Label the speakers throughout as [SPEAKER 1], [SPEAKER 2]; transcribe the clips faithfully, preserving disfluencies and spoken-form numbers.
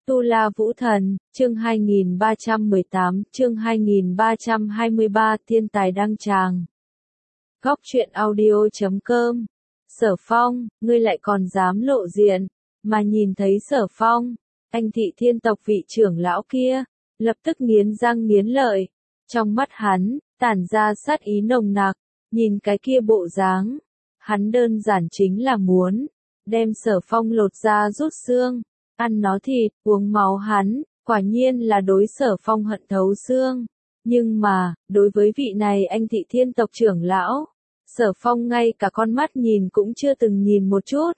[SPEAKER 1] Tu La Vũ Thần, chương hai nghìn ba trăm mười tám, chương hai nghìn ba trăm hai mươi ba, thiên tài đăng tràng. Góc truyện audio chấm com. Sở Phong, ngươi lại còn dám lộ diện, mà nhìn thấy Sở Phong, anh thị thiên tộc vị trưởng lão kia, lập tức nghiến răng nghiến lợi. Trong mắt hắn, tản ra sát ý nồng nặc, nhìn cái kia bộ dáng, hắn đơn giản chính là muốn đem Sở Phong lột da rút xương, ăn nó thịt, uống máu hắn, quả nhiên là đối Sở Phong hận thấu xương. Nhưng mà, đối với vị này anh thị thiên tộc trưởng lão, Sở Phong ngay cả con mắt nhìn cũng chưa từng nhìn một chút.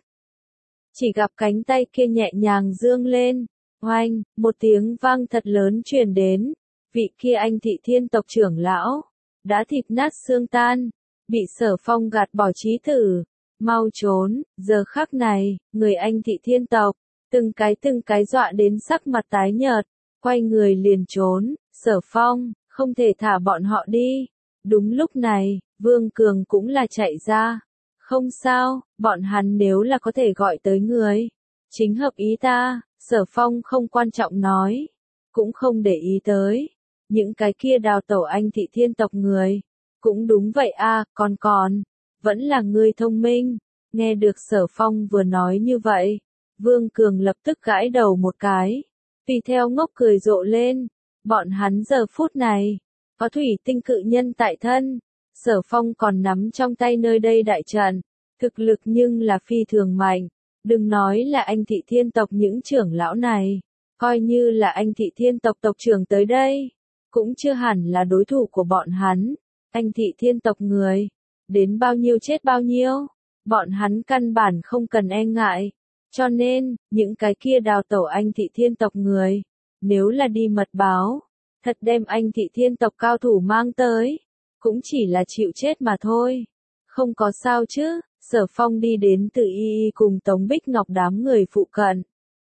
[SPEAKER 1] Chỉ gặp cánh tay kia nhẹ nhàng dương lên, oanh, một tiếng vang thật lớn truyền đến, vị kia anh thị thiên tộc trưởng lão, đã thịt nát xương tan, bị Sở Phong gạt bỏ trí tử, mau trốn. Giờ khắc này, người anh thị thiên tộc, từng cái từng cái dọa đến sắc mặt tái nhợt, quay người liền trốn. Sở Phong, không thể thả bọn họ đi. Đúng lúc này, Vương Cường cũng là chạy ra. Không sao, bọn hắn nếu là có thể gọi tới người, chính hợp ý ta. Sở Phong không quan trọng nói, cũng không để ý tới những cái kia đào tẩu anh thị thiên tộc người. Cũng đúng vậy a, còn còn, vẫn là người thông minh. Nghe được Sở Phong vừa nói như vậy, Vương Cường lập tức gãi đầu một cái, tùy theo ngốc cười rộ lên. Bọn hắn giờ phút này, có thủy tinh cự nhân tại thân, Sở Phong còn nắm trong tay nơi đây đại trận, thực lực nhưng là phi thường mạnh. Đừng nói là anh thị thiên tộc những trưởng lão này, coi như là anh thị thiên tộc tộc trưởng tới đây, cũng chưa hẳn là đối thủ của bọn hắn. Anh thị thiên tộc người, đến bao nhiêu chết bao nhiêu, bọn hắn căn bản không cần e ngại. Cho nên, những cái kia đào tẩu anh thị thiên tộc người, nếu là đi mật báo, thật đem anh thị thiên tộc cao thủ mang tới, cũng chỉ là chịu chết mà thôi. Không có sao chứ. Sở Phong đi đến Từ Y Y cùng Tống Bích Ngọc đám người phụ cận.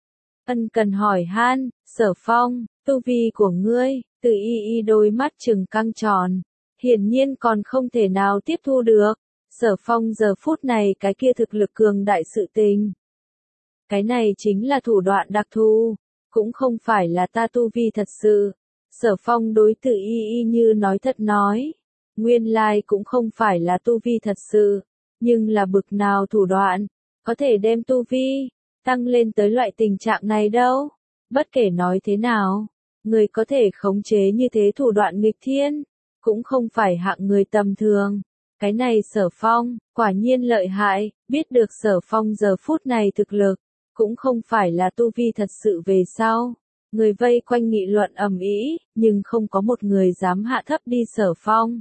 [SPEAKER 1] Ân cần hỏi han, Sở Phong, tu vi của ngươi. Từ Y Y đôi mắt trừng căng tròn, hiển nhiên còn không thể nào tiếp thu được. Sở Phong giờ phút này cái kia thực lực cường đại sự tình. Cái này chính là thủ đoạn đặc thù, cũng không phải là ta tu vi thật sự. Sở Phong đối Từ Y Y như nói thật nói, nguyên lai cũng không phải là tu vi thật sự, nhưng là bực nào thủ đoạn, có thể đem tu vi tăng lên tới loại tình trạng này đâu. Bất kể nói thế nào, người có thể khống chế như thế thủ đoạn nghịch thiên, cũng không phải hạng người tầm thường. Cái này Sở Phong, quả nhiên lợi hại. Biết được Sở Phong giờ phút này thực lực, cũng không phải là tu vi thật sự về sau. Người vây quanh nghị luận ầm ĩ, nhưng không có một người dám hạ thấp đi Sở Phong.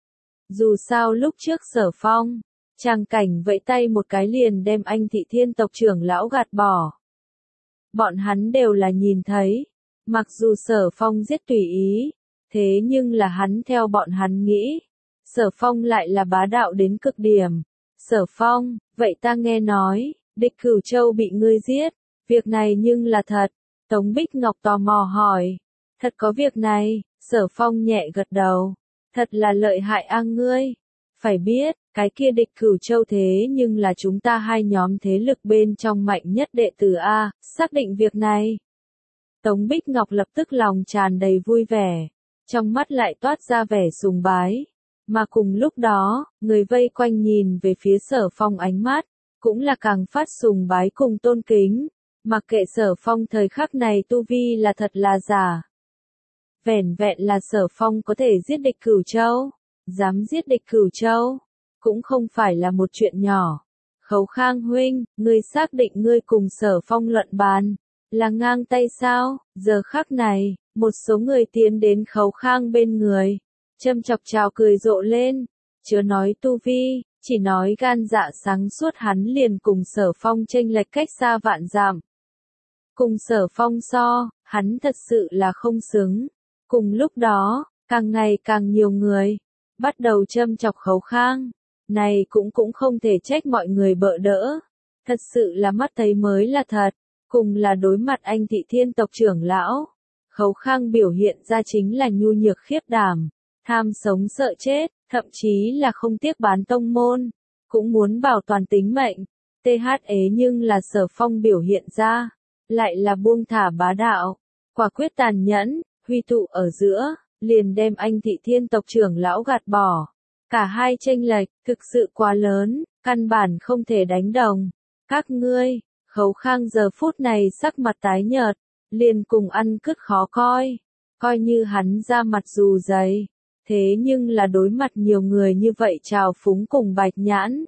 [SPEAKER 1] Dù sao lúc trước Sở Phong, tràng cảnh vẫy tay một cái liền đem anh thị thiên tộc trưởng lão gạt bỏ. Bọn hắn đều là nhìn thấy, mặc dù Sở Phong giết tùy ý, thế nhưng là hắn theo bọn hắn nghĩ, Sở Phong lại là bá đạo đến cực điểm. Sở Phong, vậy ta nghe nói, địch Cửu Châu bị ngươi giết, việc này nhưng là thật. Tống Bích Ngọc tò mò hỏi, thật có việc này. Sở Phong nhẹ gật đầu, thật là lợi hại a ngươi. Phải biết, cái kia địch Cửu Châu thế nhưng là chúng ta hai nhóm thế lực bên trong mạnh nhất đệ tử a. Xác định việc này, Tống Bích Ngọc lập tức lòng tràn đầy vui vẻ, trong mắt lại toát ra vẻ sùng bái. Mà cùng lúc đó, người vây quanh nhìn về phía Sở Phong ánh mắt, cũng là càng phát sùng bái cùng tôn kính. Mặc kệ Sở Phong thời khắc này tu vi là thật là giả, vẻn vẹn là Sở Phong có thể giết địch Cửu Châu, dám giết địch Cửu Châu, cũng không phải là một chuyện nhỏ. Khấu Khang huynh, ngươi xác định ngươi cùng Sở Phong luận bàn là ngang tay sao? Giờ khắc này, một số người tiến đến Khấu Khang bên người, châm chọc chào cười rộ lên. Chớ nói tu vi, chỉ nói gan dạ sáng suốt hắn liền cùng Sở Phong chênh lệch cách xa vạn dặm. Cùng Sở Phong so, hắn thật sự là không xứng. Cùng lúc đó, càng ngày càng nhiều người bắt đầu châm chọc Khấu Khang. Này cũng cũng không thể trách mọi người bợ đỡ. Thật sự là mắt thấy mới là thật. Cùng là đối mặt anh thị thiên tộc trưởng lão, Khấu Khang biểu hiện ra chính là nhu nhược khiếp đảm, tham sống sợ chết, thậm chí là không tiếc bán tông môn, cũng muốn bảo toàn tính mệnh. Th ế nhưng là Sở Phong biểu hiện ra lại là buông thả bá đạo, quả quyết tàn nhẫn, huy tụ ở giữa, liền đem anh Thị Thiên tộc trưởng lão gạt bỏ. Cả hai chênh lệch, thực sự quá lớn, căn bản không thể đánh đồng. Các ngươi, Khấu Khang giờ phút này sắc mặt tái nhợt, liền cùng ăn cứt khó coi, coi như hắn ra mặt dù dày, thế nhưng là đối mặt nhiều người như vậy trào phúng cùng Bạch Nhãn.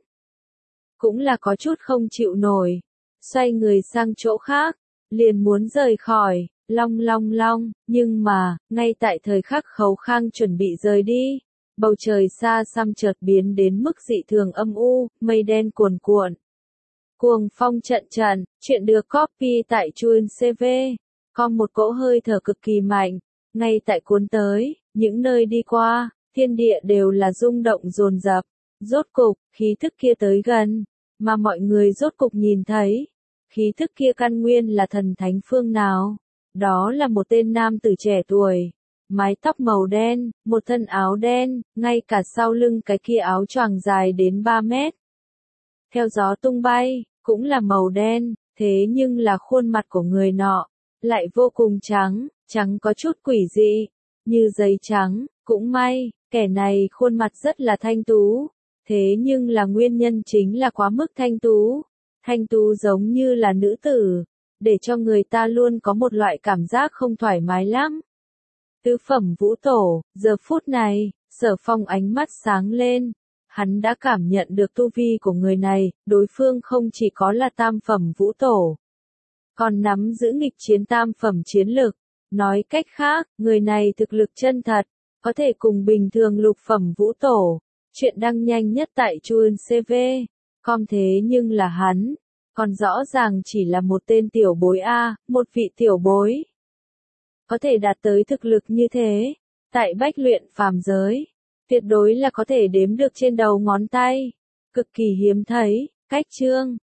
[SPEAKER 1] Cũng là có chút không chịu nổi, xoay người sang chỗ khác, liền muốn rời khỏi, long long long, nhưng mà, ngay tại thời khắc Khấu Khang chuẩn bị rời đi, bầu trời xa xăm chợt biến đến mức dị thường âm u, mây đen cuồn cuộn. Cuồng phong trận trận, chuyện được copy tại Chuin xê vê, có một cỗ hơi thở cực kỳ mạnh, ngay tại cuốn tới, những nơi đi qua, thiên địa đều là rung động dồn dập, rốt cục, khí thức kia tới gần, mà mọi người rốt cục nhìn thấy, khí thức kia căn nguyên là thần thánh phương nào, đó là một tên nam tử trẻ tuổi, mái tóc màu đen, một thân áo đen, ngay cả sau lưng cái kia áo choàng dài đến ba mét. Theo gió tung bay, cũng là màu đen, thế nhưng là khuôn mặt của người nọ, lại vô cùng trắng, trắng có chút quỷ dị, như giấy trắng, cũng may, kẻ này khuôn mặt rất là thanh tú, thế nhưng là nguyên nhân chính là quá mức thanh tú, thanh tú giống như là nữ tử, để cho người ta luôn có một loại cảm giác không thoải mái lắm. Tứ phẩm vũ tổ, giờ phút này, Sở Phong ánh mắt sáng lên. Hắn đã cảm nhận được tu vi của người này, đối phương không chỉ có là tam phẩm vũ tổ, còn nắm giữ nghịch chiến tam phẩm chiến lực. Nói cách khác, người này thực lực chân thật, có thể cùng bình thường lục phẩm vũ tổ. Chuyện đăng nhanh nhất tại Chuin xê vê, com thế nhưng là hắn, còn rõ ràng chỉ là một tên tiểu bối A, một vị tiểu bối. Có thể đạt tới thực lực như thế, tại bách luyện phàm giới, tuyệt đối là có thể đếm được trên đầu ngón tay, cực kỳ hiếm thấy. Cách chương